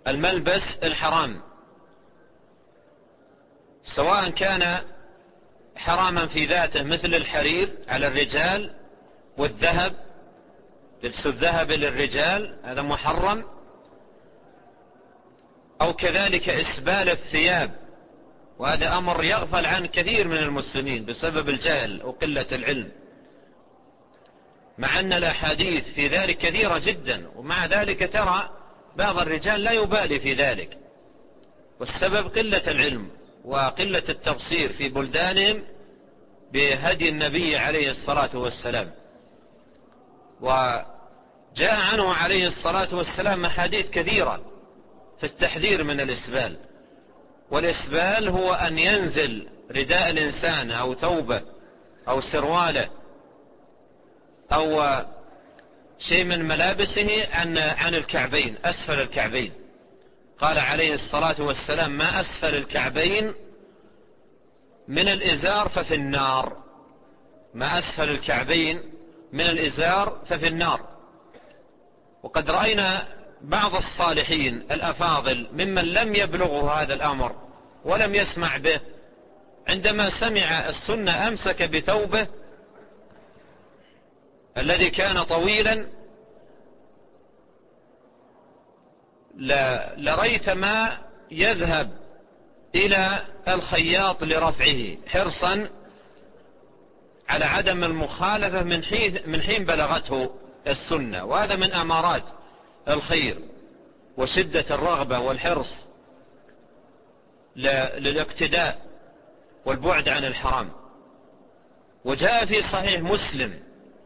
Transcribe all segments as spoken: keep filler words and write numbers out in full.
الملبس الحرام، سواء كان حراما في ذاته مثل الحرير على الرجال والذهب، لبس الذهب للرجال هذا محرم، أو كذلك إسبال الثياب، وهذا أمر يغفل عن كثير من المسلمين بسبب الجهل وقلة العلم، مع أن الأحاديث في ذلك كثيرة جدا، ومع ذلك ترى بعض الرجال لا يبالي في ذلك، والسبب قلة العلم وقلة التبصير في بلدانهم بهدي النبي عليه الصلاة والسلام. وجاء عنه عليه الصلاة والسلام أحاديث كثيرة في التحذير من الإسبال، والإسبال هو أن ينزل رداء الإنسان أو ثوبه أو سرواله أو شيء من ملابسه عن عن الكعبين، أسفل الكعبين. قال عليه الصلاة والسلام: ما أسفل الكعبين من الإزار ففي النار. ما أسفل الكعبين من الإزار ففي النار. وقد رأينا بعض الصالحين الأفاضل ممن لم يبلغه هذا الأمر ولم يسمع به، عندما سمع السنة أمسك بثوبه الذي كان طويلا لريثما يذهب إلى الخياط لرفعه حرصا على عدم المخالفة من حين بلغته السنة، وهذا من أمارات الخير وشدة الرغبة والحرص للاقتداء والبعد عن الحرام. وجاء في صحيح مسلم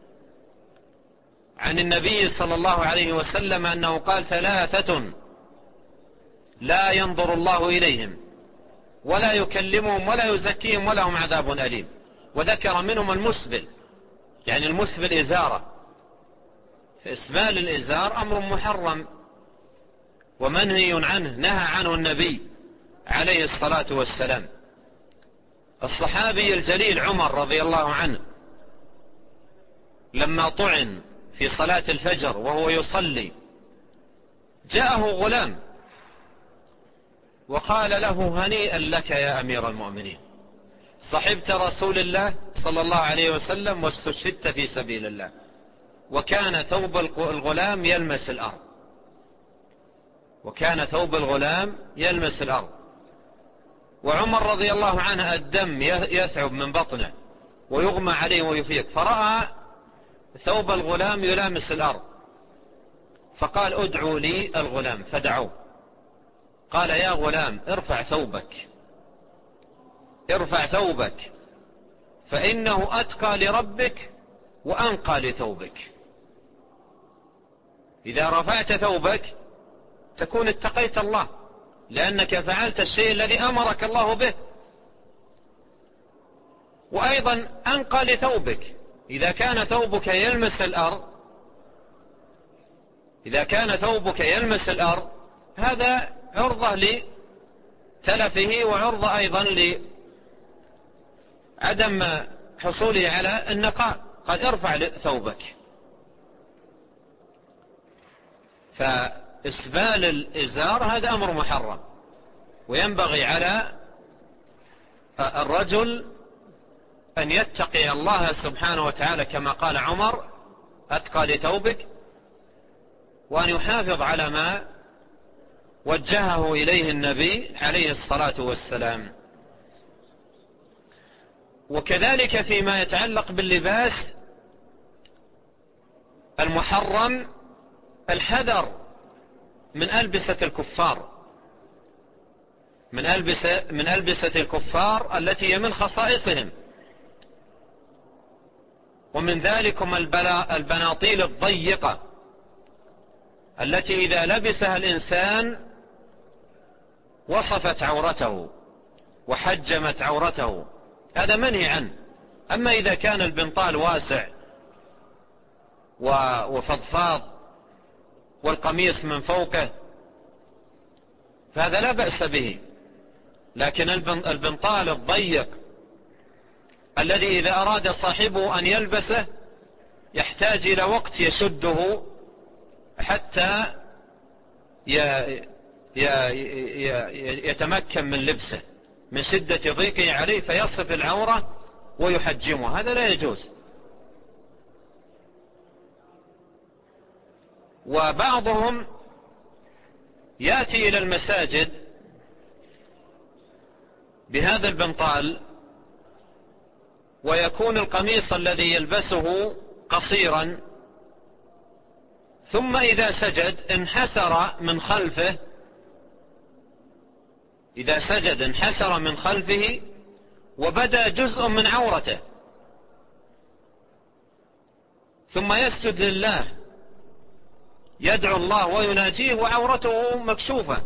عن النبي صلى الله عليه وسلم أنه قال: ثلاثة لا ينظر الله إليهم ولا يكلمهم ولا يزكيهم ولهم عذاب أليم. وذكر منهم المسبل، يعني المسبل إزارة. إسبال الإزار أمر محرم ومنهي عنه، نهى عنه النبي عليه الصلاة والسلام. الصحابي الجليل عمر رضي الله عنه لما طعن في صلاة الفجر وهو يصلي، جاءه غلام وقال له: هنيئا لك يا أمير المؤمنين، صحبت رسول الله صلى الله عليه وسلم واستشهدت في سبيل الله. وكان ثوب الغلام يلمس الأرض، وكان ثوب الغلام يلمس الأرض. وعمر رضي الله عنه الدم يثعب من بطنه ويغمى عليه ويفيق، فرأى ثوب الغلام يلامس الأرض، فقال: ادعوا لي الغلام، فدعوه. قال: يا غلام ارفع ثوبك، ارفع ثوبك، فإنه أتقى لربك وأنقى لثوبك. إذا رفعت ثوبك تكون اتقيت الله، لأنك فعلت الشيء الذي أمرك الله به. وأيضا أنقى لثوبك، إذا كان ثوبك يلمس الأرض إذا كان ثوبك يلمس الأرض هذا عرضة لتلفه، وعرضة أيضا لعدم حصوله على النقاء. قد ارفع ثوبك. فإسبال الإزار هذا أمر محرم، وينبغي على الرجل أن يتقي الله سبحانه وتعالى كما قال عمر: أتقى لثوبك، وأن يحافظ على ما وجهه إليه النبي عليه الصلاة والسلام. وكذلك فيما يتعلق باللباس المحرم الحذر من ألبسة الكفار، من ألبسة, من ألبسة الكفار التي هي من خصائصهم. ومن ذلكم البناطيل الضيقة التي إذا لبسها الإنسان وصفت عورته وحجمت عورته، هذا منهي عنه. أما إذا كان البنطال واسع وفضفاض والقميص من فوقه فهذا لا بأس به. لكن البنطال الضيق الذي إذا أراد صاحبه أن يلبسه يحتاج إلى وقت يشده حتى يتمكن من لبسه من شدة ضيقه عليه فيصف العورة ويحجمه، هذا لا يجوز. وبعضهم يأتي إلى المساجد بهذا البنطال ويكون القميص الذي يلبسه قصيرا، ثم إذا سجد انحسر من خلفه، إذا سجد انحسر من خلفه وبدا جزء من عورته، ثم يسجد لله يدعو الله ويناجيه وعورته مكشوفة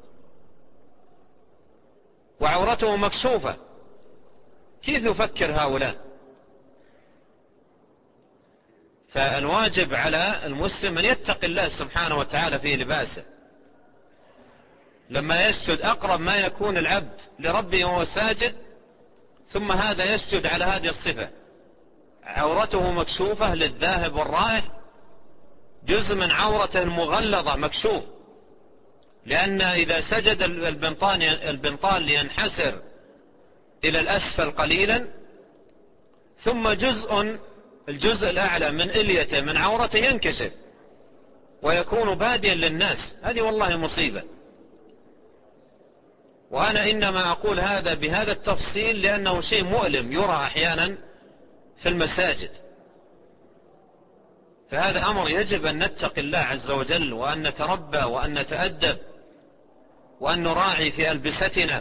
وعورته مكشوفة. كيف يفكر هؤلاء؟ فالواجب على المسلم أن يتقي الله سبحانه وتعالى في لباسه. لما يسجد أقرب ما يكون العبد لربه وهو ساجد، ثم هذا يسجد على هذه الصفة، عورته مكشوفة للذاهب والرائح، جزء من عورته المغلظة مكشوف، لأن إذا سجد البنطال لينحسر إلى الأسفل قليلا، ثم جزء الجزء الأعلى من إليته من عورته ينكشف ويكون باديا للناس، هذه والله مصيبة. وأنا إنما أقول هذا بهذا التفصيل لأنه شيء مؤلم يرى أحيانا في المساجد. فهذا أمر يجب أن نتقي الله عز وجل، وأن نتربى وأن نتأدب وأن نراعي في ألبستنا.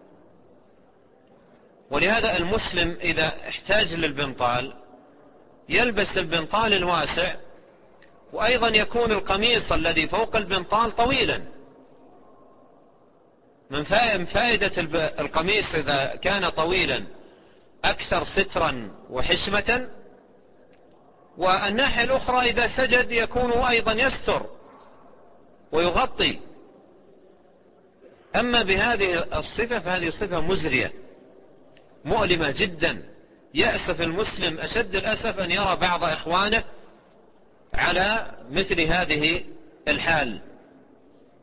ولهذا المسلم إذا احتاج للبنطال يلبس البنطال الواسع، وأيضا يكون القميص الذي فوق البنطال طويلا. من فائدة القميص إذا كان طويلا أكثر سترا وحشمة، والناحية الأخرى إذا سجد يكون أيضا يستر ويغطي. أما بهذه الصفة فهذه صفة مزرية مؤلمة جدا، يأسف المسلم أشد الأسف أن يرى بعض إخوانه على مثل هذه الحال.